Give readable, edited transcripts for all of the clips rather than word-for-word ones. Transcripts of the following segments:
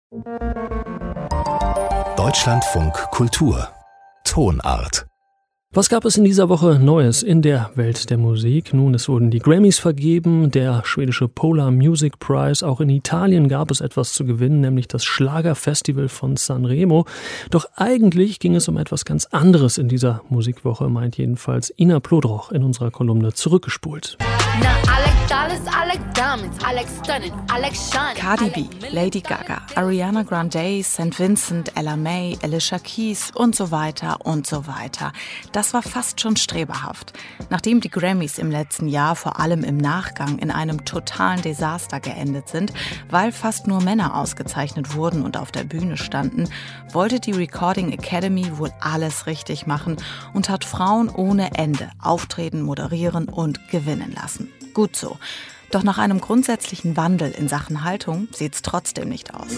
Deutschlandfunk Kultur Tonart. Was gab es in dieser Woche Neues in der Welt der Musik? Nun, es wurden die Grammys vergeben, der schwedische Polar Music Prize. Auch in Italien gab es etwas zu gewinnen, nämlich das Schlagerfestival von Sanremo. Doch eigentlich ging es um etwas ganz anderes in dieser Musikwoche, meint jedenfalls Ina Plodroch in unserer Kolumne Zurückgespult. Cardi B, Lady Gaga, Ariana Grande, St. Vincent, Ella May, Alicia Keys und so weiter und so weiter. Das war fast schon streberhaft. Nachdem die Grammys im letzten Jahr vor allem im Nachgang in einem totalen Desaster geendet sind, weil fast nur Männer ausgezeichnet wurden und auf der Bühne standen, wollte die Recording Academy wohl alles richtig machen und hat Frauen ohne Ende auftreten, moderieren und gewinnen lassen. Gut so. Doch nach einem grundsätzlichen Wandel in Sachen Haltung sieht's trotzdem nicht aus.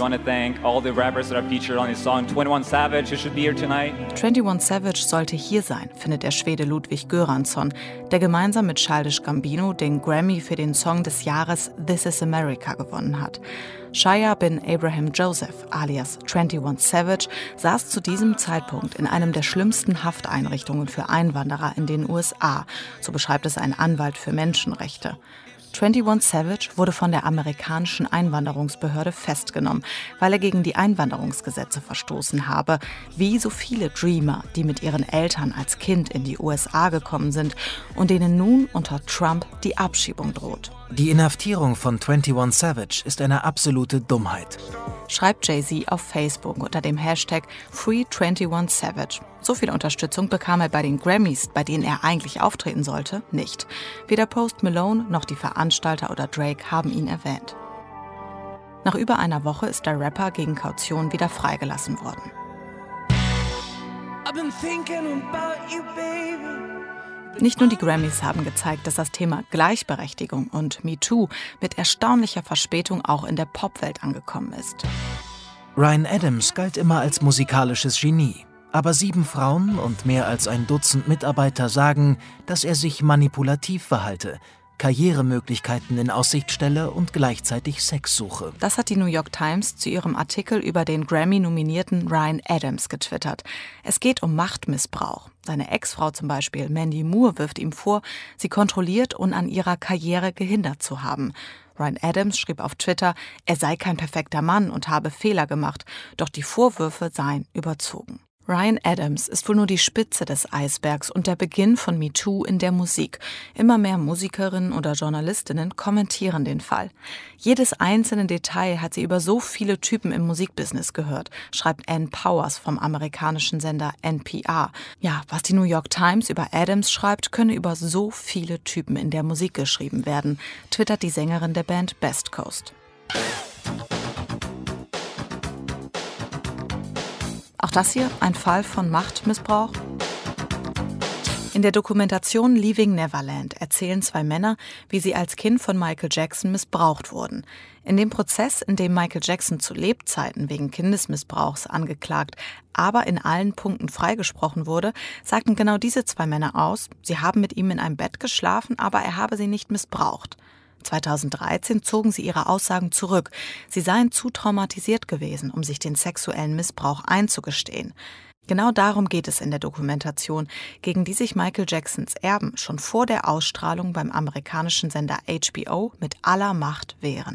21 Savage sollte hier sein, findet der Schwede Ludwig Göransson, der gemeinsam mit Childish Gambino den Grammy für den Song des Jahres This is America gewonnen hat. Shia bin Abraham Joseph alias 21 Savage saß zu diesem Zeitpunkt in einem der schlimmsten Hafteinrichtungen für Einwanderer in den USA, so beschreibt es ein Anwalt für Menschenrechte. 21 Savage wurde von der amerikanischen Einwanderungsbehörde festgenommen, weil er gegen die Einwanderungsgesetze verstoßen habe, wie so viele Dreamer, die mit ihren Eltern als Kind in die USA gekommen sind und denen nun unter Trump die Abschiebung droht. Die Inhaftierung von 21 Savage ist eine absolute Dummheit, schreibt Jay-Z auf Facebook unter dem Hashtag Free21Savage. So viel Unterstützung bekam er bei den Grammys, bei denen er eigentlich auftreten sollte, nicht. Weder Post Malone noch die Veranstalter oder Drake haben ihn erwähnt. Nach über einer Woche ist der Rapper gegen Kaution wieder freigelassen worden. Nicht nur die Grammys haben gezeigt, dass das Thema Gleichberechtigung und MeToo mit erstaunlicher Verspätung auch in der Popwelt angekommen ist. Ryan Adams galt immer als musikalisches Genie. Aber 7 Frauen und mehr als ein Dutzend Mitarbeiter sagen, dass er sich manipulativ verhalte, Karrieremöglichkeiten in Aussicht stelle und gleichzeitig Sex suche. Das hat die New York Times zu ihrem Artikel über den Grammy-nominierten Ryan Adams getwittert. Es geht um Machtmissbrauch. Seine Ex-Frau zum Beispiel, Mandy Moore, wirft ihm vor, sie kontrolliert und an ihrer Karriere gehindert zu haben. Ryan Adams schrieb auf Twitter, er sei kein perfekter Mann und habe Fehler gemacht, doch die Vorwürfe seien überzogen. Ryan Adams ist wohl nur die Spitze des Eisbergs und der Beginn von MeToo in der Musik. Immer mehr Musikerinnen oder Journalistinnen kommentieren den Fall. Jedes einzelne Detail hat sie über so viele Typen im Musikbusiness gehört, schreibt Ann Powers vom amerikanischen Sender NPR. Ja, was die New York Times über Adams schreibt, könne über so viele Typen in der Musik geschrieben werden, twittert die Sängerin der Band Best Coast. Auch das hier ein Fall von Machtmissbrauch? In der Dokumentation Leaving Neverland erzählen 2 Männer, wie sie als Kind von Michael Jackson missbraucht wurden. In dem Prozess, in dem Michael Jackson zu Lebzeiten wegen Kindesmissbrauchs angeklagt, aber in allen Punkten freigesprochen wurde, sagten genau diese 2 Männer aus, sie haben mit ihm in einem Bett geschlafen, aber er habe sie nicht missbraucht. 2013 zogen sie ihre Aussagen zurück. Sie seien zu traumatisiert gewesen, um sich den sexuellen Missbrauch einzugestehen. Genau darum geht es in der Dokumentation, gegen die sich Michael Jacksons Erben schon vor der Ausstrahlung beim amerikanischen Sender HBO mit aller Macht wehren.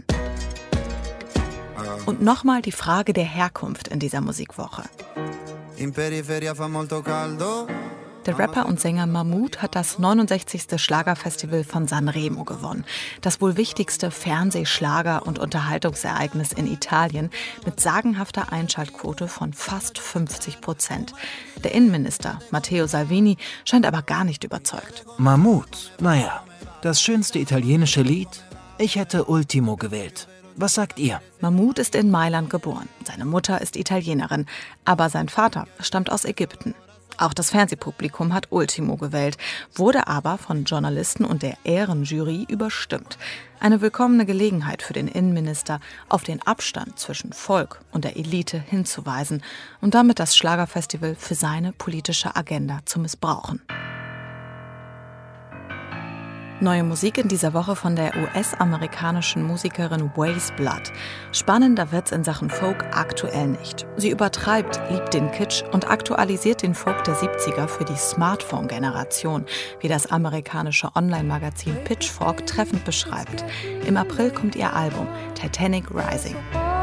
Und nochmal die Frage der Herkunft in dieser Musikwoche. In periferia fa molto caldo. Der Rapper und Sänger Mahmood hat das 69. Schlagerfestival von Sanremo gewonnen. Das wohl wichtigste Fernsehschlager- und Unterhaltungsereignis in Italien mit sagenhafter Einschaltquote von fast 50%. Der Innenminister Matteo Salvini scheint aber gar nicht überzeugt. Mahmood, naja, das schönste italienische Lied? Ich hätte Ultimo gewählt. Was sagt ihr? Mahmood ist in Mailand geboren. Seine Mutter ist Italienerin, aber sein Vater stammt aus Ägypten. Auch das Fernsehpublikum hat Ultimo gewählt, wurde aber von Journalisten und der Ehrenjury überstimmt. Eine willkommene Gelegenheit für den Innenminister, auf den Abstand zwischen Volk und der Elite hinzuweisen und damit das Schlagerfestival für seine politische Agenda zu missbrauchen. Neue Musik in dieser Woche von der US-amerikanischen Musikerin Waze Blood. Spannender wird's in Sachen Folk aktuell nicht. Sie übertreibt, liebt den Kitsch und aktualisiert den Folk der 70er für die Smartphone-Generation, wie das amerikanische Online-Magazin Pitchfork treffend beschreibt. Im April kommt ihr Album Titanic Rising.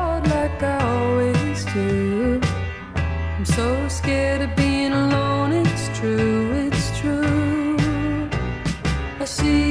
I'm so scared of being alone, it's true, it's true. I see